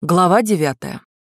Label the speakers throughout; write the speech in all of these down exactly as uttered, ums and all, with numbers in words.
Speaker 1: Глава девятая.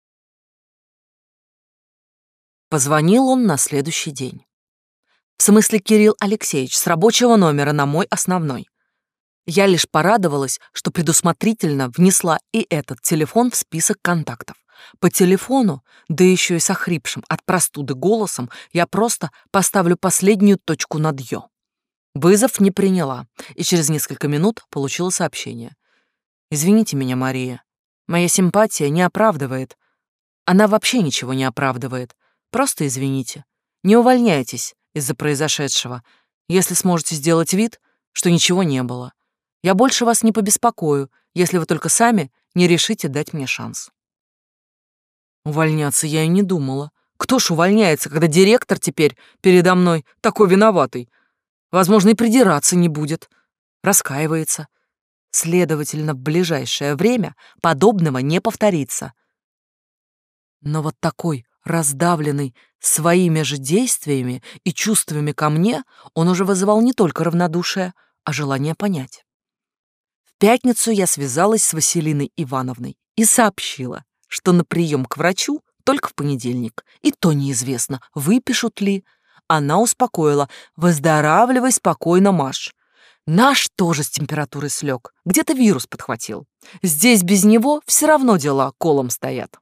Speaker 1: Позвонил он на следующий день. В смысле, Кирилл Алексеевич, с рабочего номера на мой основной. Я лишь порадовалась, что предусмотрительно внесла и этот телефон в список контактов. По телефону, да еще и с охрипшим от простуды голосом, я просто поставлю последнюю точку над «ё». Вызов не приняла, и через несколько минут получила сообщение. «Извините меня, Мария. Моя симпатия не оправдывает. Она вообще ничего не оправдывает. Просто извините. Не увольняйтесь из-за произошедшего, если сможете сделать вид, что ничего не было. Я больше вас не побеспокою, если вы только сами не решите дать мне шанс». Увольняться я и не думала. Кто ж увольняется, когда директор теперь передо мной такой виноватый? Возможно, и придираться не будет. Раскаивается. Следовательно, в ближайшее время подобного не повторится. Но вот такой раздавленный своими же действиями и чувствами ко мне он уже вызывал не только равнодушие, а желание понять. В пятницу я связалась с Василиной Ивановной и сообщила, что на прием к врачу только в понедельник, и то неизвестно, выпишут ли. Она успокоила: «Выздоравливай спокойно, Маш. Наш тоже с температурой слег, где-то вирус подхватил. Здесь без него все равно дела колом стоят».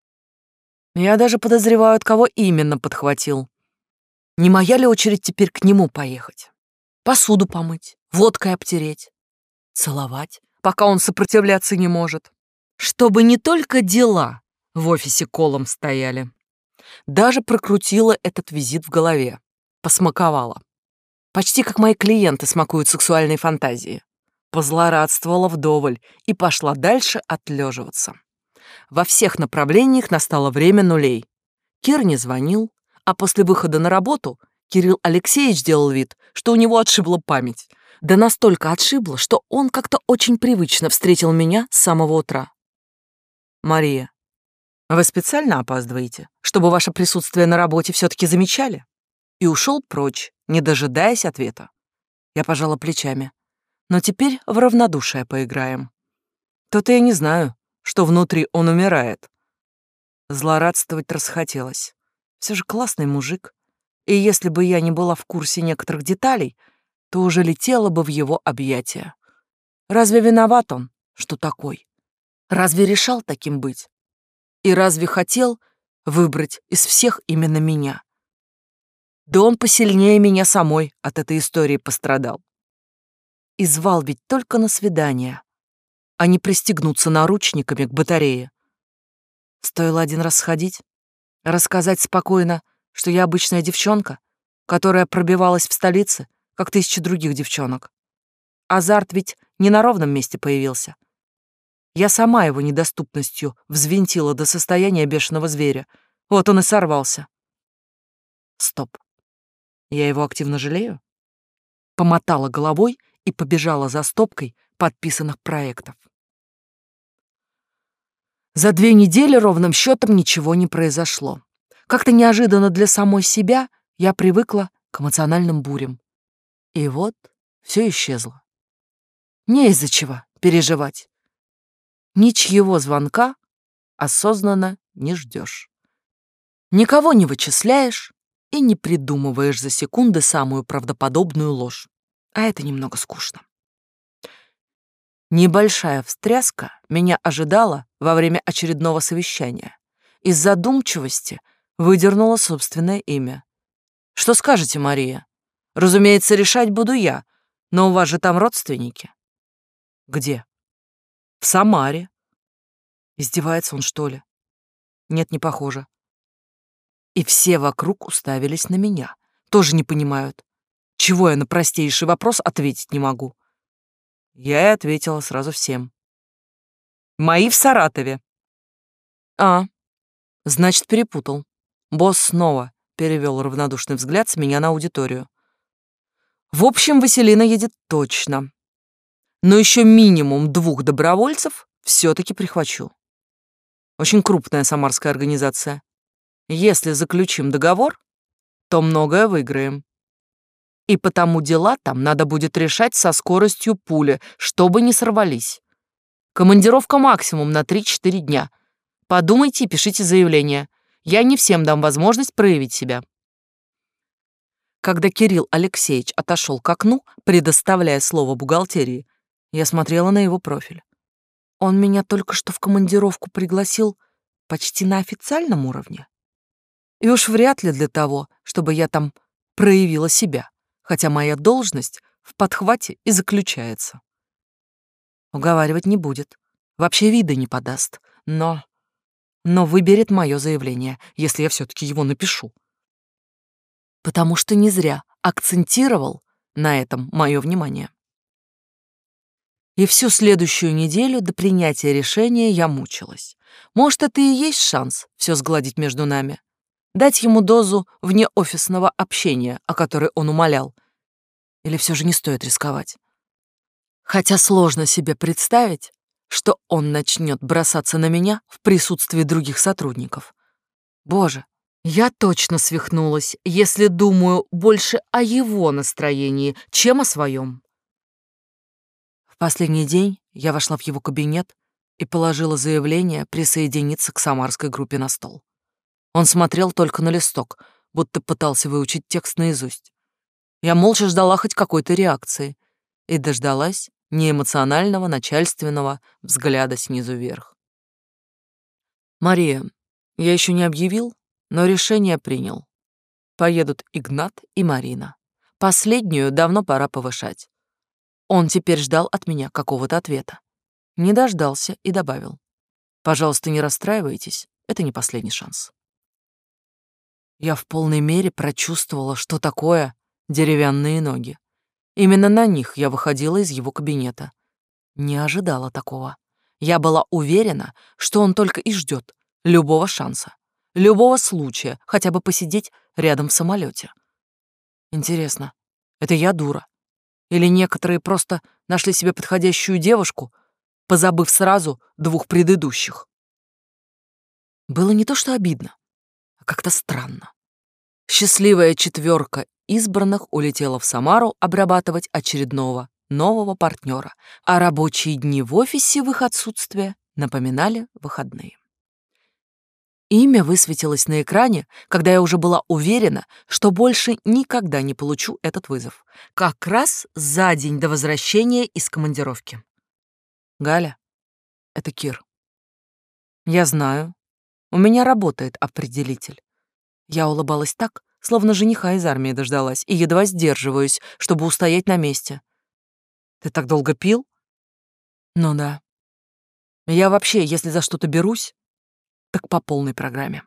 Speaker 1: Я даже подозреваю, от кого именно подхватил. Не моя ли очередь теперь к нему поехать? Посуду помыть, водкой обтереть, целовать, пока он сопротивляться не может. Чтобы не только дела в офисе колом стояли. Даже прокрутила этот визит в голове, посмаковала. Почти как мои клиенты смакуют сексуальные фантазии. Позлорадствовала вдоволь и пошла дальше отлеживаться. Во всех направлениях настало время нулей. Кир не звонил, а после выхода на работу Кирилл Алексеевич делал вид, что у него отшибла память. Да настолько отшибла, что он как-то очень привычно встретил меня с самого утра. «Мария, вы специально опаздываете, чтобы ваше присутствие на работе все-таки замечали?» И ушел прочь, не дожидаясь ответа. Я пожала плечами. Но теперь в равнодушие поиграем. То-то я не знаю, что внутри он умирает. Злорадствовать расхотелось. Все же классный мужик. И если бы я не была в курсе некоторых деталей, то уже летела бы в его объятия. Разве виноват он, что такой? Разве решал таким быть? И разве хотел выбрать из всех именно меня? Да он посильнее меня самой от этой истории пострадал. И звал ведь только на свидание, а не пристегнуться наручниками к батарее. Стоило один раз сходить, рассказать спокойно, что я обычная девчонка, которая пробивалась в столице, как тысячи других девчонок. Азарт ведь не на ровном месте появился. Я сама его недоступностью взвинтила до состояния бешеного зверя. Вот он и сорвался. Стоп. Я его активно жалею? Помотала головой и побежала за стопкой подписанных проектов. За две недели ровным счетом ничего не произошло. Как-то неожиданно для самой себя я привыкла к эмоциональным бурям. И вот все исчезло. Не из-за чего переживать. Ничьего звонка осознанно не ждешь. Никого не вычисляешь и не придумываешь за секунды самую правдоподобную ложь. А это немного скучно. Небольшая встряска меня ожидала во время очередного совещания. Из задумчивости выдернула собственное имя. «Что скажете, Мария? Разумеется, решать буду я, но у вас же там родственники». «Где?» «В Самаре». Издевается он, что ли? Нет, не похоже. И все вокруг уставились на меня. Тоже не понимают, чего я на простейший вопрос ответить не могу. Я и ответила сразу всем. «Мои в Саратове». «А, значит, перепутал». Босс снова перевел равнодушный взгляд с меня на аудиторию. «В общем, Василина едет точно. Но еще минимум двух добровольцев все-таки прихвачу. Очень крупная самарская организация. Если заключим договор, то многое выиграем. И потому дела там надо будет решать со скоростью пули, чтобы не сорвались. Командировка максимум на три-четыре дня. Подумайте и пишите заявление. Я не всем дам возможность проявить себя». Когда Кирилл Алексеевич отошел к окну, предоставляя слово бухгалтерии, я смотрела на его профиль. Он меня только что в командировку пригласил почти на официальном уровне. И уж вряд ли для того, чтобы я там проявила себя, хотя моя должность в подхвате и заключается. Уговаривать не будет, вообще вида не подаст, но... но выберет мое заявление, если я все-таки его напишу. Потому что не зря акцентировал на этом мое внимание. И всю следующую неделю до принятия решения я мучилась. Может, это и есть шанс все сгладить между нами? Дать ему дозу внеофисного общения, о которой он умолял? Или все же не стоит рисковать? Хотя сложно себе представить, что он начнет бросаться на меня в присутствии других сотрудников. Боже, я точно свихнулась, если думаю больше о его настроении, чем о своем. В последний день я вошла в его кабинет и положила заявление присоединиться к самарской группе на стол. Он смотрел только на листок, будто пытался выучить текст наизусть. Я молча ждала хоть какой-то реакции и дождалась неэмоционального начальственного взгляда снизу вверх. «Мария, я еще не объявил, но решение принял. Поедут Игнат и Марина. Последнюю давно пора повышать. Он теперь ждал от меня какого-то ответа. Не дождался и добавил: пожалуйста, не расстраивайтесь, это не последний шанс». Я в полной мере прочувствовала, что такое деревянные ноги. Именно на них я выходила из его кабинета. Не ожидала такого. Я была уверена, что он только и ждет любого шанса, любого случая хотя бы посидеть рядом в самолете. Интересно, это я дура? Или некоторые просто нашли себе подходящую девушку, позабыв сразу двух предыдущих? Было не то что обидно, а как-то странно. Счастливая четверка избранных улетела в Самару обрабатывать очередного нового партнера, а рабочие дни в офисе в их отсутствие напоминали выходные. Имя высветилось на экране, когда я уже была уверена, что больше никогда не получу этот вызов. Как раз за день до возвращения из командировки. «Галя, это Кир. Я знаю, у меня работает определитель». Я улыбалась так, словно жениха из армии дождалась, и едва сдерживаюсь, чтобы устоять на месте. «Ты так долго пил?» «Ну да. Я вообще, если за что-то берусь, так по полной программе».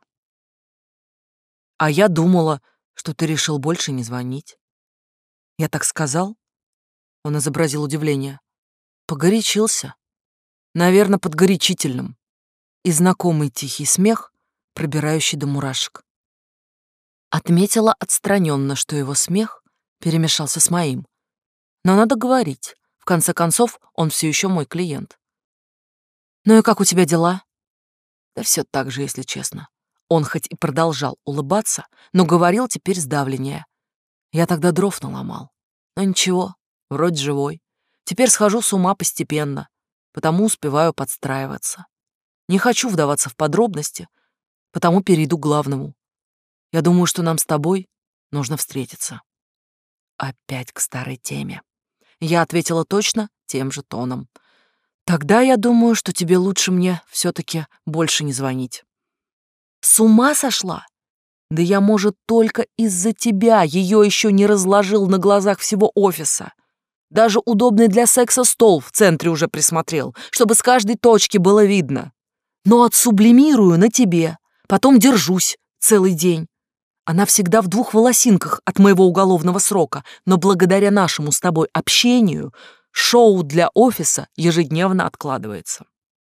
Speaker 1: «А я думала, что ты решил больше не звонить». «Я так сказал?» Он изобразил удивление. Погорячился. Наверное, под горячительным. И знакомый тихий смех, пробирающий до мурашек. Отметила отстраненно, что его смех перемешался с моим. Но надо говорить. В конце концов, он все еще мой клиент. «Ну и как у тебя дела?» Да все так же, если честно. Он хоть и продолжал улыбаться, но говорил теперь сдавленнее. Я тогда дров наломал. Но ничего, вроде живой. Теперь схожу с ума постепенно, потому успеваю подстраиваться. Не хочу вдаваться в подробности, потому перейду к главному. Я думаю, что нам с тобой нужно встретиться. Опять к старой теме. Я ответила точно тем же тоном. Тогда я думаю, что тебе лучше мне все-таки больше не звонить. С ума сошла? Да я, может, только из-за тебя ее еще не разложил на глазах всего офиса. Даже удобный для секса стол в центре уже присмотрел, чтобы с каждой точки было видно. Но отсублимирую на тебе, потом держусь целый день. Она всегда в двух волосинках от моего уголовного срока, но благодаря нашему с тобой общению шоу для офиса ежедневно откладывается.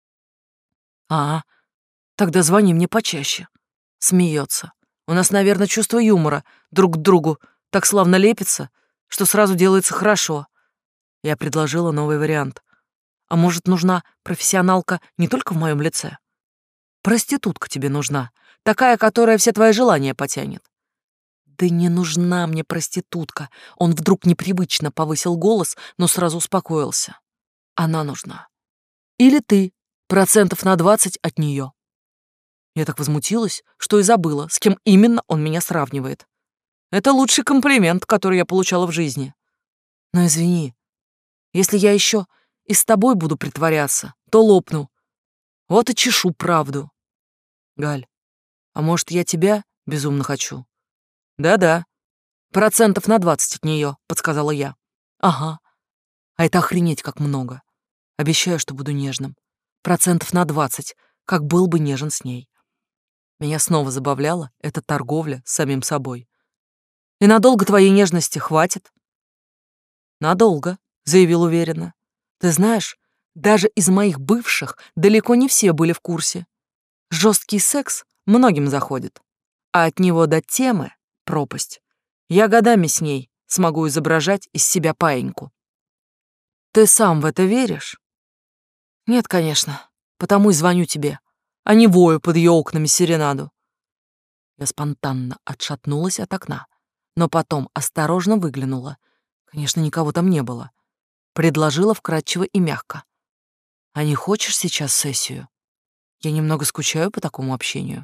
Speaker 1: А, тогда звони мне почаще. Смеется. У нас, наверное, чувство юмора друг к другу так славно лепится, что сразу делается хорошо. Я предложила новый вариант. А может, нужна профессионалка не только в моем лице? Проститутка тебе нужна, такая, которая все твои желания потянет. Да не нужна мне проститутка. Он вдруг непривычно повысил голос, но сразу успокоился. Она нужна. или ты процентов на двадцать от нее. Я так возмутилась, что и забыла, с кем именно он меня сравнивает. Это лучший комплимент, который я получала в жизни. Но извини, если я еще и с тобой буду притворяться, то лопну. Вот и чешу правду. Галь, а может, я тебя безумно хочу? Да-да, процентов на двадцать от нее, подсказала я. Ага, а это охренеть как много. Обещаю, что буду нежным. Процентов на двадцать, как был бы нежен с ней. Меня снова забавляла эта торговля с самим собой. И надолго твоей нежности хватит? Надолго, заявил уверенно. Ты знаешь, даже из моих бывших далеко не все были в курсе. Жесткий секс многим заходит, а от него до темы — пропасть. Я годами с ней смогу изображать из себя паиньку. Ты сам в это веришь? Нет, конечно, потому и звоню тебе, а не вою под ее окнами серенаду. Я спонтанно отшатнулась от окна, но потом осторожно выглянула. Конечно, никого там не было. Предложила вкратчиво и мягко. А не хочешь сейчас сессию? Я немного скучаю по такому общению.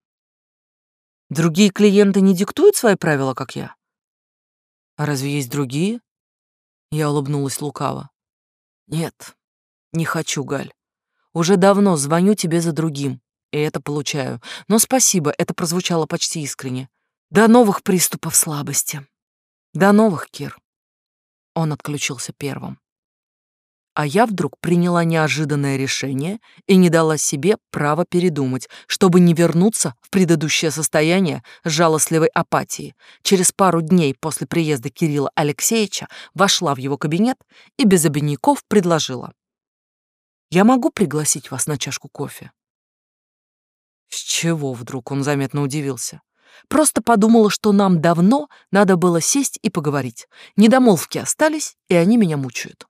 Speaker 1: Другие клиенты не диктуют свои правила, как я? А разве есть другие? Я улыбнулась лукаво. Нет, не хочу, Галь. Уже давно звоню тебе за другим, и это получаю. Но спасибо, это прозвучало почти искренне. До новых приступов слабости. До новых, Кир. Он отключился первым. А я вдруг приняла неожиданное решение и не дала себе права передумать, чтобы не вернуться в предыдущее состояние жалостливой апатии. Через пару дней после приезда Кирилла Алексеевича вошла в его кабинет и без обиняков предложила. «Я могу пригласить вас на чашку кофе?» С чего вдруг он заметно удивился? Просто подумала, что нам давно надо было сесть и поговорить. Недомолвки остались, и они меня мучают.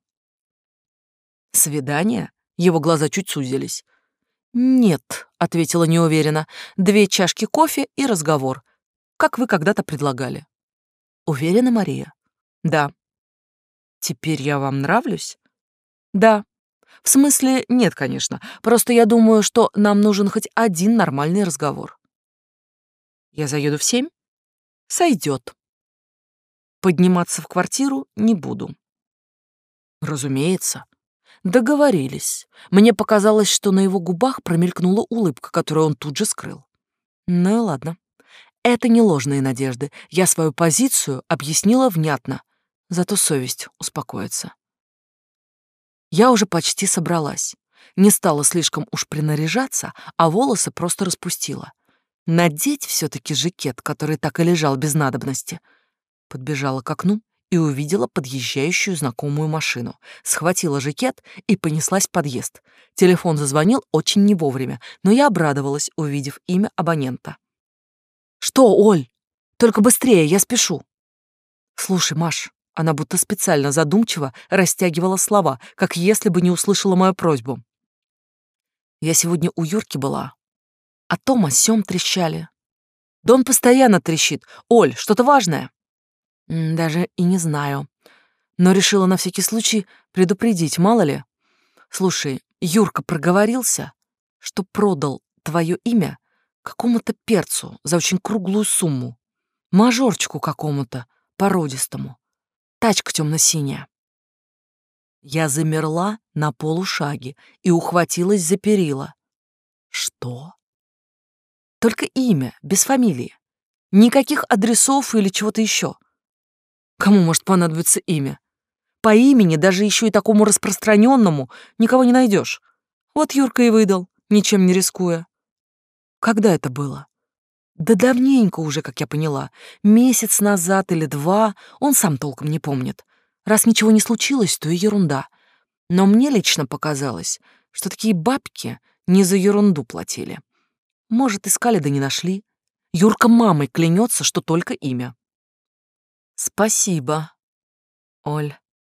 Speaker 1: «Свидание?» Его глаза чуть сузились. «Нет», — ответила неуверенно, — «две чашки кофе и разговор, как вы когда-то предлагали». «Уверена, Мария?» «Да». «Теперь я вам нравлюсь?» «Да». «В смысле, нет, конечно. Просто я думаю, что нам нужен хоть один нормальный разговор». «Я заеду в семь?» «Сойдет. Подниматься в квартиру не буду». «Разумеется». Договорились. Мне показалось, что на его губах промелькнула улыбка, которую он тут же скрыл. Ну и ладно. Это не ложные надежды. Я свою позицию объяснила внятно. Зато совесть успокоится. Я уже почти собралась. Не стала слишком уж принаряжаться, а волосы просто распустила. Надеть все-таки жакет, который так и лежал без надобности. Подбежала к окну и увидела подъезжающую знакомую машину. Схватила жакет и понеслась в подъезд. Телефон зазвонил очень не вовремя, но я обрадовалась, увидев имя абонента. «Что, Оль? Только быстрее, я спешу». «Слушай, Маш», она будто специально задумчиво растягивала слова, как если бы не услышала мою просьбу. «Я сегодня у Юрки была, а том о сём трещали. Да он постоянно трещит. Оль, что-то важное?» М, Даже и не знаю. Но решила на всякий случай предупредить, мало ли. Слушай, Юрка проговорился, что продал твое имя какому-то перцу за очень круглую сумму. Мажорчику какому-то, породистому. Тачка темно-синяя. Я замерла на полушаге и ухватилась за перила. Что? Только имя, без фамилии. Никаких адресов или чего-то еще. Кому может понадобиться имя? По имени, даже еще и такому распространенному, никого не найдешь. Вот Юрка и выдал, ничем не рискуя. Когда это было? Да давненько уже, как я поняла. Месяц назад или два, он сам толком не помнит. Раз ничего не случилось, то и ерунда. Но мне лично показалось, что такие бабки не за ерунду платили. Может, искали да не нашли. Юрка мамой клянется, что только имя. Спасибо, Оль.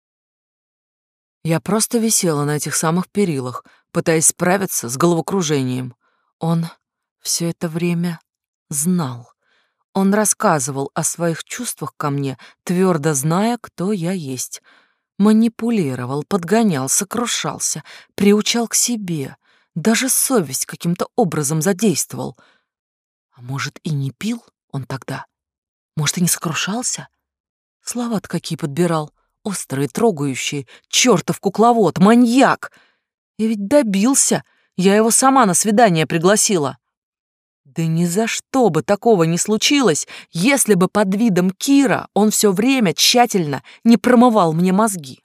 Speaker 1: Я просто висела на этих самых перилах, пытаясь справиться с головокружением. Он все это время знал. Он рассказывал о своих чувствах ко мне, твердо зная, кто я есть. Манипулировал, подгонял, сокрушался, приучал к себе. Даже совесть каким-то образом задействовал. А может, и не пил он тогда? Может, и не сокрушался? Слова-то какие подбирал. Острые, трогающие. Чёртов кукловод, маньяк! И ведь добился. Я его сама на свидание пригласила. Да ни за что бы такого не случилось, если бы под видом Кира он все время тщательно не промывал мне мозги.